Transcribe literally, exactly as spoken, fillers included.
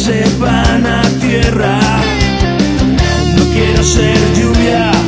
se van a tierra. No quiero ser lluvia